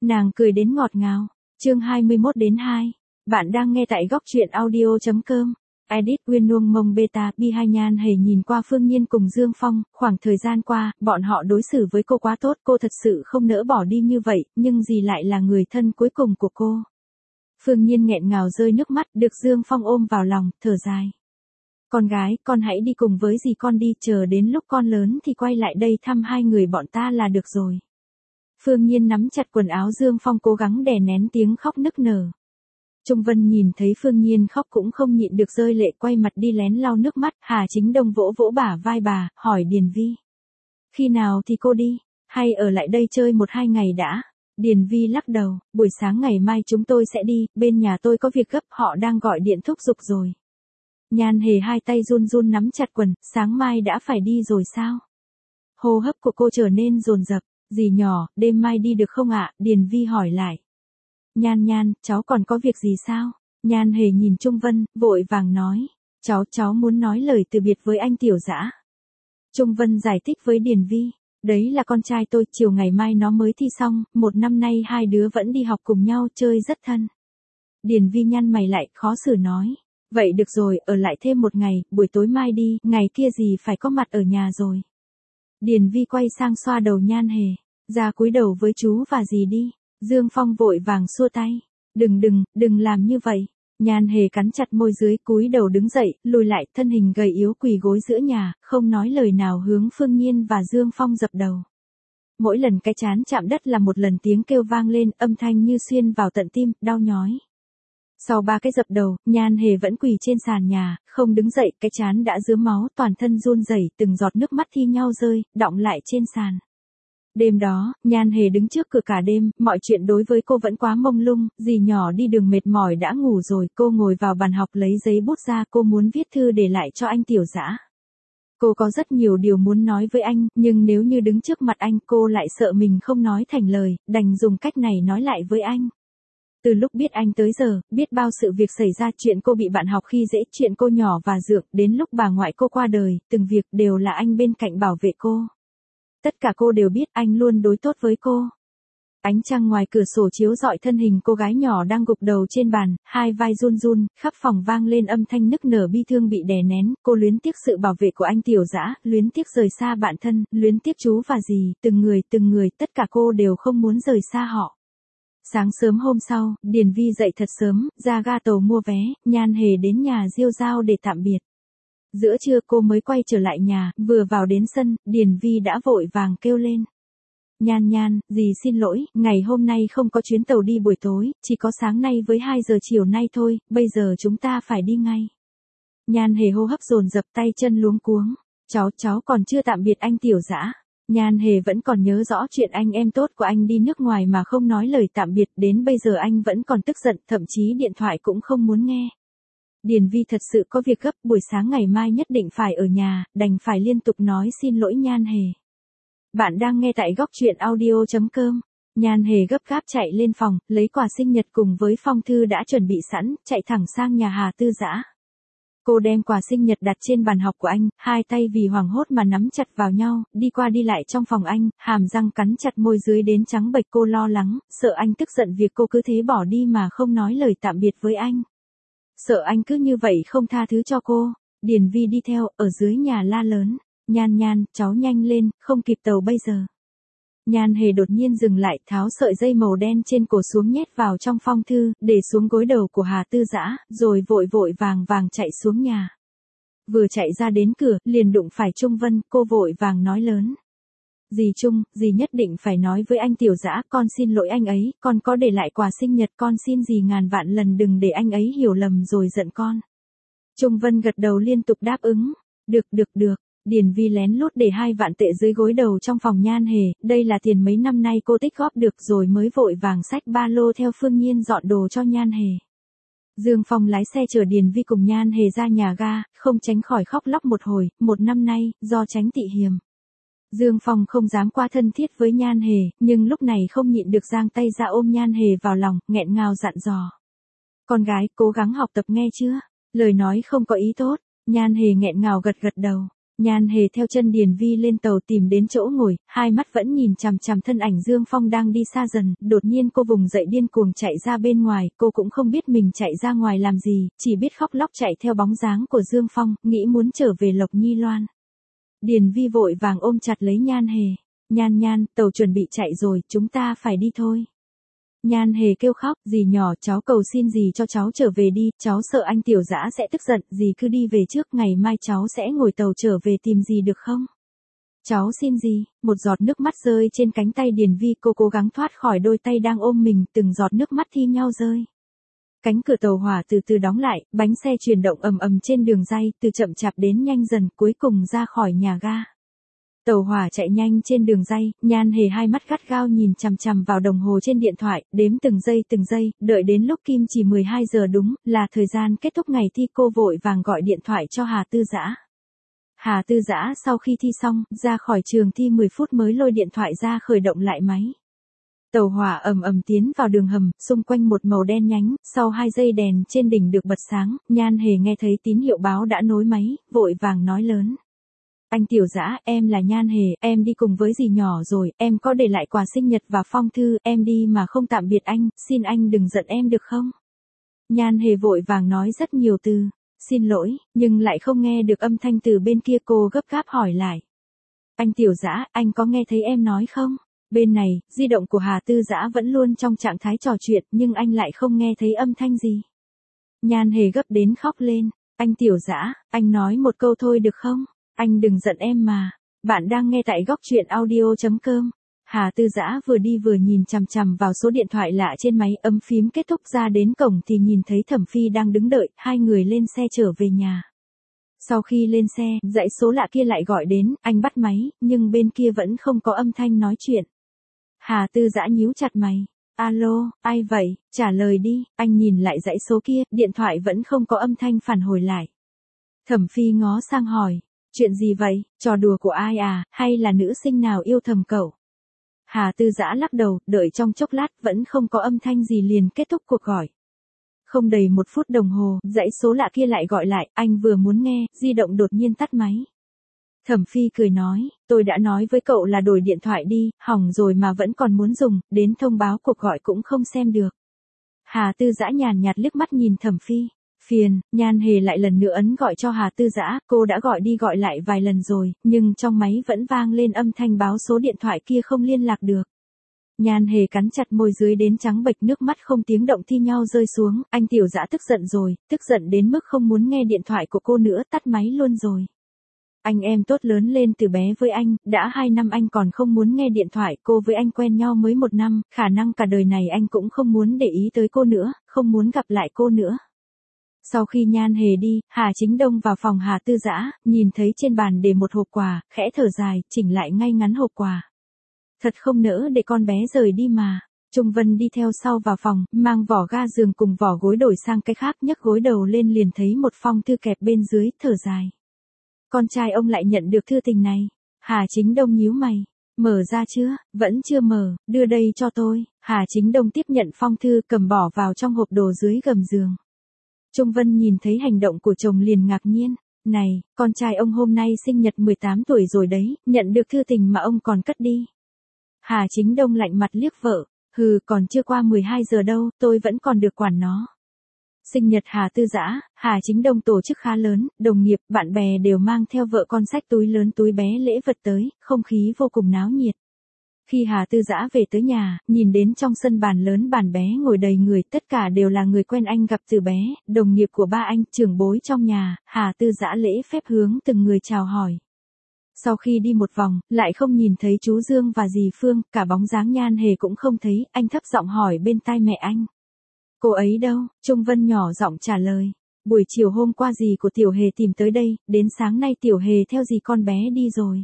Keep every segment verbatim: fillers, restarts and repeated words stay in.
Nàng cười đến ngọt ngào. Chương hai mươi mốt đến hai. Bạn đang nghe tại góc truyện audio chấm com. Edit Nguyên Nuông Mông Beta Bi Hai. Nhan Hề nhìn qua Phương Nhiên cùng Dương Phong, khoảng thời gian qua, bọn họ đối xử với cô quá tốt, cô thật sự không nỡ bỏ đi như vậy, nhưng dì lại là người thân cuối cùng của cô. Phương Nhiên nghẹn ngào rơi nước mắt, được Dương Phong ôm vào lòng, thở dài. Con gái, con hãy đi cùng với dì con đi, chờ đến lúc con lớn thì quay lại đây thăm hai người bọn ta là được rồi. Phương Nhiên nắm chặt quần áo Dương Phong, cố gắng đè nén tiếng khóc nức nở. Trung Vân nhìn thấy Phương Nhiên khóc cũng không nhịn được rơi lệ, quay mặt đi lén lau nước mắt. Hà Chính Đông vỗ vỗ bả vai bà, hỏi Điền Vi. Khi nào thì cô đi, hay ở lại đây chơi một hai ngày đã? Điền Vi lắc đầu, buổi sáng ngày mai chúng tôi sẽ đi, bên nhà tôi có việc gấp, họ đang gọi điện thúc giục rồi. Nhan Hề hai tay run run nắm chặt quần, sáng mai đã phải đi rồi sao? Hô hấp của cô trở nên dồn dập. Dì nhỏ, đêm mai đi được không ạ? Điền Vi hỏi lại. Nhan Nhan, cháu còn có việc gì sao? Nhan Hề nhìn Trung Vân, vội vàng nói. Cháu, cháu muốn nói lời từ biệt với anh Tiểu Dã. Trung Vân giải thích với Điền Vi. Đấy là con trai tôi, chiều ngày mai nó mới thi xong, một năm nay hai đứa vẫn đi học cùng nhau, chơi rất thân. Điền Vi nhăn mày lại, khó xử nói. Vậy được rồi, ở lại thêm một ngày, buổi tối mai đi, ngày kia dì phải có mặt ở nhà rồi. Điền Vi quay sang xoa đầu Nhan Hề. Ra cúi đầu với chú và dì đi. Dương Phong vội vàng xua tay. Đừng đừng, đừng làm như vậy. Nhan Hề cắn chặt môi dưới, cúi đầu đứng dậy, lùi lại, thân hình gầy yếu quỳ gối giữa nhà, không nói lời nào hướng Phương Nhiên và Dương Phong dập đầu. Mỗi lần cái trán chạm đất là một lần tiếng kêu vang lên, âm thanh như xuyên vào tận tim, đau nhói. Sau ba cái dập đầu, Nhan Hề vẫn quỳ trên sàn nhà, không đứng dậy, cái trán đã rướm máu, toàn thân run rẩy, từng giọt nước mắt thi nhau rơi, đọng lại trên sàn. Đêm đó, Nhan Hề đứng trước cửa cả đêm, mọi chuyện đối với cô vẫn quá mông lung, dì nhỏ đi đường mệt mỏi đã ngủ rồi, cô ngồi vào bàn học lấy giấy bút ra, cô muốn viết thư để lại cho anh Tiểu Dã. Cô có rất nhiều điều muốn nói với anh, nhưng nếu như đứng trước mặt anh, cô lại sợ mình không nói thành lời, đành dùng cách này nói lại với anh. Từ lúc biết anh tới giờ, biết bao sự việc xảy ra, chuyện cô bị bạn học khi dễ, chuyện cô nhỏ và dược, đến lúc bà ngoại cô qua đời, từng việc đều là anh bên cạnh bảo vệ cô. Tất cả cô đều biết, anh luôn đối tốt với cô. Ánh trăng ngoài cửa sổ chiếu rọi thân hình cô gái nhỏ đang gục đầu trên bàn, hai vai run run, khắp phòng vang lên âm thanh nức nở bi thương bị đè nén, cô luyến tiếc sự bảo vệ của anh Tiểu Dã, luyến tiếc rời xa bạn thân, luyến tiếc chú và dì, từng người từng người, tất cả cô đều không muốn rời xa họ. Sáng sớm hôm sau, Điền Vi dậy thật sớm, ra ga tàu mua vé, Nhan Hề đến nhà Diêu Giao để tạm biệt. Giữa trưa cô mới quay trở lại nhà, vừa vào đến sân, Điền Vi đã vội vàng kêu lên. Nhan Nhan, dì xin lỗi, ngày hôm nay không có chuyến tàu đi buổi tối, chỉ có sáng nay với hai giờ chiều nay thôi, bây giờ chúng ta phải đi ngay. Nhan Hề hô hấp dồn dập, tay chân luống cuống. Cháu, cháu còn chưa tạm biệt anh Tiểu Dã. Nhan Hề vẫn còn nhớ rõ chuyện anh em tốt của anh đi nước ngoài mà không nói lời tạm biệt, đến bây giờ anh vẫn còn tức giận, thậm chí điện thoại cũng không muốn nghe. Điền Vi thật sự có việc gấp, buổi sáng ngày mai nhất định phải ở nhà, đành phải liên tục nói xin lỗi Nhan Hề. Bạn đang nghe tại góc truyện audio chấm com. Nhan Hề gấp gáp chạy lên phòng, lấy quà sinh nhật cùng với phong thư đã chuẩn bị sẵn, chạy thẳng sang nhà Hà Tư Dã. Cô đem quà sinh nhật đặt trên bàn học của anh, hai tay vì hoảng hốt mà nắm chặt vào nhau, đi qua đi lại trong phòng anh, hàm răng cắn chặt môi dưới đến trắng bệch, cô lo lắng, sợ anh tức giận việc cô cứ thế bỏ đi mà không nói lời tạm biệt với anh. Sợ anh cứ như vậy không tha thứ cho cô. Điền Vi đi theo, ở dưới nhà la lớn. Nhan Nhan, cháu nhanh lên, không kịp tàu bây giờ. Nhan Hề đột nhiên dừng lại, tháo sợi dây màu đen trên cổ xuống nhét vào trong phong thư, để xuống gối đầu của Hà Tư Dã, rồi vội vội vàng vàng chạy xuống nhà. Vừa chạy ra đến cửa, liền đụng phải Trung Vân, cô vội vàng nói lớn. Dì Trung, dì nhất định phải nói với anh Tiểu Dã, con xin lỗi anh ấy, con có để lại quà sinh nhật, con xin dì ngàn vạn lần đừng để anh ấy hiểu lầm rồi giận con. Trung Vân gật đầu liên tục đáp ứng. Được được được. Điền Vi lén lút để hai vạn tệ dưới gối đầu trong phòng Nhan Hề, đây là tiền mấy năm nay cô tích góp được, rồi mới vội vàng xách ba lô theo Phương Nhiên dọn đồ cho Nhan Hề. Dương Phong lái xe chở Điền Vi cùng Nhan Hề ra nhà ga, không tránh khỏi khóc lóc một hồi, một năm nay, do tránh tị hiềm. Dương Phong không dám qua thân thiết với Nhan Hề, nhưng lúc này không nhịn được giang tay ra ôm Nhan Hề vào lòng, nghẹn ngào dặn dò. Con gái, cố gắng học tập nghe chưa? Lời nói không có ý tốt. Nhan Hề nghẹn ngào gật gật đầu. Nhan Hề theo chân Điền Vi lên tàu tìm đến chỗ ngồi, hai mắt vẫn nhìn chằm chằm thân ảnh Dương Phong đang đi xa dần, đột nhiên cô vùng dậy điên cuồng chạy ra bên ngoài, cô cũng không biết mình chạy ra ngoài làm gì, chỉ biết khóc lóc chạy theo bóng dáng của Dương Phong, nghĩ muốn trở về Lộc Nhi Loan. Điền Vi vội vàng ôm chặt lấy Nhan Hề, Nhan Nhan, tàu chuẩn bị chạy rồi, chúng ta phải đi thôi. Nhan Hề kêu khóc, dì nhỏ cháu cầu xin dì cho cháu trở về đi, cháu sợ anh Tiểu Dã sẽ tức giận, dì cứ đi về trước, ngày mai cháu sẽ ngồi tàu trở về tìm dì được không? Cháu xin dì, một giọt nước mắt rơi trên cánh tay Điền Vi, cô cố gắng thoát khỏi đôi tay đang ôm mình, từng giọt nước mắt thi nhau rơi. Cánh cửa tàu hỏa từ từ đóng lại, bánh xe chuyển động ầm ầm trên đường ray, từ chậm chạp đến nhanh dần, cuối cùng ra khỏi nhà ga. Tàu hỏa chạy nhanh trên đường ray, Nhan Hề hai mắt gắt gao nhìn chằm chằm vào đồng hồ trên điện thoại, đếm từng giây từng giây, đợi đến lúc kim chỉ mười hai giờ đúng, là thời gian kết thúc ngày thi, cô vội vàng gọi điện thoại cho Hà Tư Dã. Hà Tư Dã sau khi thi xong, ra khỏi trường thi mười phút mới lôi điện thoại ra khởi động lại máy. Tàu hỏa ầm ầm tiến vào đường hầm, xung quanh một màu đen nhánh, sau hai giây đèn trên đỉnh được bật sáng, Nhan Hề nghe thấy tín hiệu báo đã nối máy, vội vàng nói lớn. Anh Tiểu Dã, em là Nhan Hề, em đi cùng với dì nhỏ rồi, em có để lại quà sinh nhật và phong thư, em đi mà không tạm biệt anh, xin anh đừng giận em được không? Nhan Hề vội vàng nói rất nhiều từ, xin lỗi, nhưng lại không nghe được âm thanh từ bên kia, cô gấp gáp hỏi lại. Anh Tiểu Dã, anh có nghe thấy em nói không? Bên này, di động của Hà Tư Dã vẫn luôn trong trạng thái trò chuyện, nhưng anh lại không nghe thấy âm thanh gì. Nhan Hề gấp đến khóc lên, anh Tiểu Dã, anh nói một câu thôi được không? Anh đừng giận em mà. Bạn đang nghe tại góc truyện audio chấm com. Hà Tư Dã vừa đi vừa nhìn chằm chằm vào số điện thoại lạ trên máy, ấm phím kết thúc, ra đến cổng thì nhìn thấy Thẩm Phi đang đứng đợi, hai người lên xe trở về nhà. Sau khi lên xe, dãy số lạ kia lại gọi đến, anh bắt máy, nhưng bên kia vẫn không có âm thanh nói chuyện. Hà Tư Dã nhíu chặt mày. Alo, ai vậy, trả lời đi, anh nhìn lại dãy số kia, điện thoại vẫn không có âm thanh phản hồi lại. Thẩm Phi ngó sang hỏi. Chuyện gì vậy, trò đùa của ai à, hay là nữ sinh nào yêu thầm cậu? Hà Tư Dã lắc đầu, đợi trong chốc lát, vẫn không có âm thanh gì liền kết thúc cuộc gọi. Không đầy một phút đồng hồ, dãy số lạ kia lại gọi lại, anh vừa muốn nghe, di động đột nhiên tắt máy. Thẩm Phi cười nói, tôi đã nói với cậu là đổi điện thoại đi, hỏng rồi mà vẫn còn muốn dùng, đến thông báo cuộc gọi cũng không xem được. Hà Tư Dã nhàn nhạt liếc mắt nhìn Thẩm Phi. Phiền, Nhan Hề lại lần nữa ấn gọi cho Hà Tư Dã, cô đã gọi đi gọi lại vài lần rồi, nhưng trong máy vẫn vang lên âm thanh báo số điện thoại kia không liên lạc được. Nhan Hề cắn chặt môi dưới đến trắng bệch, nước mắt không tiếng động thi nhau rơi xuống, anh Tiểu Dã tức giận rồi, tức giận đến mức không muốn nghe điện thoại của cô nữa, tắt máy luôn rồi. Anh em tốt lớn lên từ bé với anh, đã hai năm anh còn không muốn nghe điện thoại, cô với anh quen nhau mới một năm, khả năng cả đời này anh cũng không muốn để ý tới cô nữa, không muốn gặp lại cô nữa. Sau khi Nhan Hề đi, Hà Chính Đông vào phòng Hà Tư Dã, nhìn thấy trên bàn để một hộp quà, khẽ thở dài, chỉnh lại ngay ngắn hộp quà. Thật không nỡ để con bé rời đi mà. Trung Vân đi theo sau vào phòng, mang vỏ ga giường cùng vỏ gối đổi sang cái khác, nhấc gối đầu lên liền thấy một phong thư kẹp bên dưới, thở dài. Con trai ông lại nhận được thư tình này. Hà Chính Đông nhíu mày. Mở ra chưa? Vẫn chưa mở, đưa đây cho tôi. Hà Chính Đông tiếp nhận phong thư, cầm bỏ vào trong hộp đồ dưới gầm giường. Trung Vân nhìn thấy hành động của chồng liền ngạc nhiên. Này, con trai ông hôm nay sinh nhật mười tám tuổi rồi đấy, nhận được thư tình mà ông còn cất đi. Hà Chính Đông lạnh mặt liếc vợ. Hừ, còn chưa qua mười hai giờ đâu, tôi vẫn còn được quản nó. Sinh nhật Hà Tư Dã, Hà Chính Đông tổ chức khá lớn, đồng nghiệp, bạn bè đều mang theo vợ con xách túi lớn túi bé lễ vật tới, không khí vô cùng náo nhiệt. Khi Hà Tư Dã về tới nhà, nhìn đến trong sân bàn lớn bàn bé ngồi đầy người, tất cả đều là người quen anh gặp từ bé, đồng nghiệp của ba anh, trưởng bối trong nhà, Hà Tư Dã lễ phép hướng từng người chào hỏi. Sau khi đi một vòng, lại không nhìn thấy chú Dương và dì Phương, cả bóng dáng Nhan Hề cũng không thấy, anh thấp giọng hỏi bên tai mẹ anh. Cô ấy đâu? Trung Vân nhỏ giọng trả lời. Buổi chiều hôm qua dì của Tiểu Hề tìm tới đây, đến sáng nay Tiểu Hề theo dì con bé đi rồi.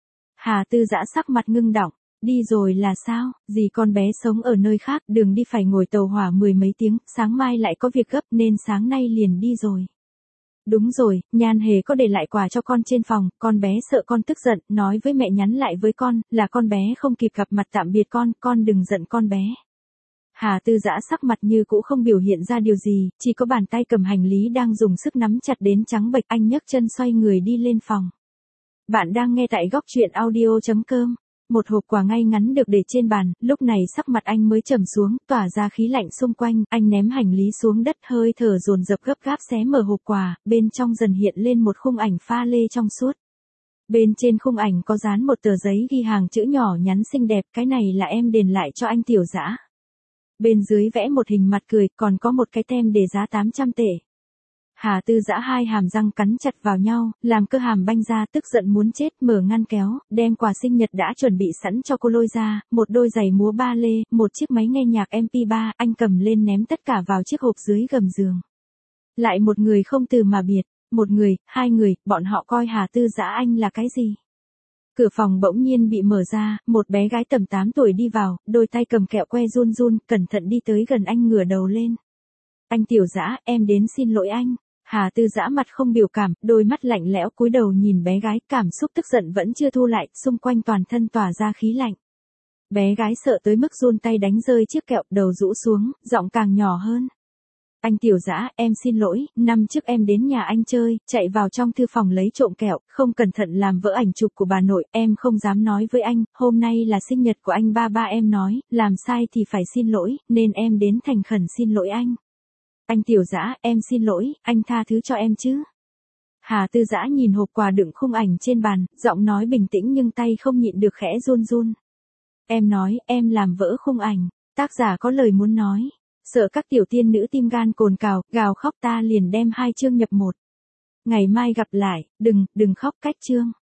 Hà Tư Dã sắc mặt ngưng đọng. Đi rồi là sao? Dì con bé sống ở nơi khác, đường đi phải ngồi tàu hỏa mười mấy tiếng, sáng mai lại có việc gấp nên sáng nay liền đi rồi. Đúng rồi, Nhan Hề có để lại quà cho con trên phòng, con bé sợ con tức giận, nói với mẹ nhắn lại với con, là con bé không kịp gặp mặt tạm biệt con, con đừng giận con bé. Hà Tư Dã sắc mặt như cũ không biểu hiện ra điều gì, chỉ có bàn tay cầm hành lý đang dùng sức nắm chặt đến trắng bệch, anh nhấc chân xoay người đi lên phòng. Bạn đang nghe tại góc truyện audio chấm com. Một hộp quà ngay ngắn được để trên bàn, lúc này sắc mặt anh mới trầm xuống, tỏa ra khí lạnh xung quanh, anh ném hành lý xuống đất, hơi thở dồn dập gấp gáp xé mở hộp quà, bên trong dần hiện lên một khung ảnh pha lê trong suốt. Bên trên khung ảnh có dán một tờ giấy ghi hàng chữ nhỏ nhắn xinh đẹp, cái này là em đền lại cho anh Tiểu Dã. Bên dưới vẽ một hình mặt cười, còn có một cái tem đề giá tám trăm tệ. Hà Tư Dã hai hàm răng cắn chặt vào nhau, làm cơ hàm banh ra, tức giận muốn chết, mở ngăn kéo, đem quà sinh nhật đã chuẩn bị sẵn cho cô lôi ra, một đôi giày múa ba lê, một chiếc máy nghe nhạc em pê ba, anh cầm lên ném tất cả vào chiếc hộp dưới gầm giường. Lại một người không từ mà biệt, một người, hai người, bọn họ coi Hà Tư Dã anh là cái gì? Cửa phòng bỗng nhiên bị mở ra, một bé gái tầm tám tuổi đi vào, đôi tay cầm kẹo que run run, cẩn thận đi tới gần anh, ngửa đầu lên. Anh Tiểu Dã, em đến xin lỗi anh. Hà Tư Dã mặt không biểu cảm, đôi mắt lạnh lẽo cúi đầu nhìn bé gái, cảm xúc tức giận vẫn chưa thu lại, xung quanh toàn thân tỏa ra khí lạnh. Bé gái sợ tới mức run tay đánh rơi chiếc kẹo, đầu rũ xuống, giọng càng nhỏ hơn. Anh Tiểu Dã, em xin lỗi, năm trước em đến nhà anh chơi, chạy vào trong thư phòng lấy trộm kẹo, không cẩn thận làm vỡ ảnh chụp của bà nội, em không dám nói với anh, hôm nay là sinh nhật của anh ba ba em nói, làm sai thì phải xin lỗi, nên em đến thành khẩn xin lỗi anh. Anh Tiểu Dã, em xin lỗi, anh tha thứ cho em chứ. Hà Tư Dã nhìn hộp quà đựng khung ảnh trên bàn, giọng nói bình tĩnh nhưng tay không nhịn được khẽ run run. Em nói, em làm vỡ khung ảnh, tác giả có lời muốn nói. Sợ các tiểu tiên nữ tim gan cồn cào, gào khóc ta liền đem hai chương nhập một. Ngày mai gặp lại, đừng, đừng khóc cách chương.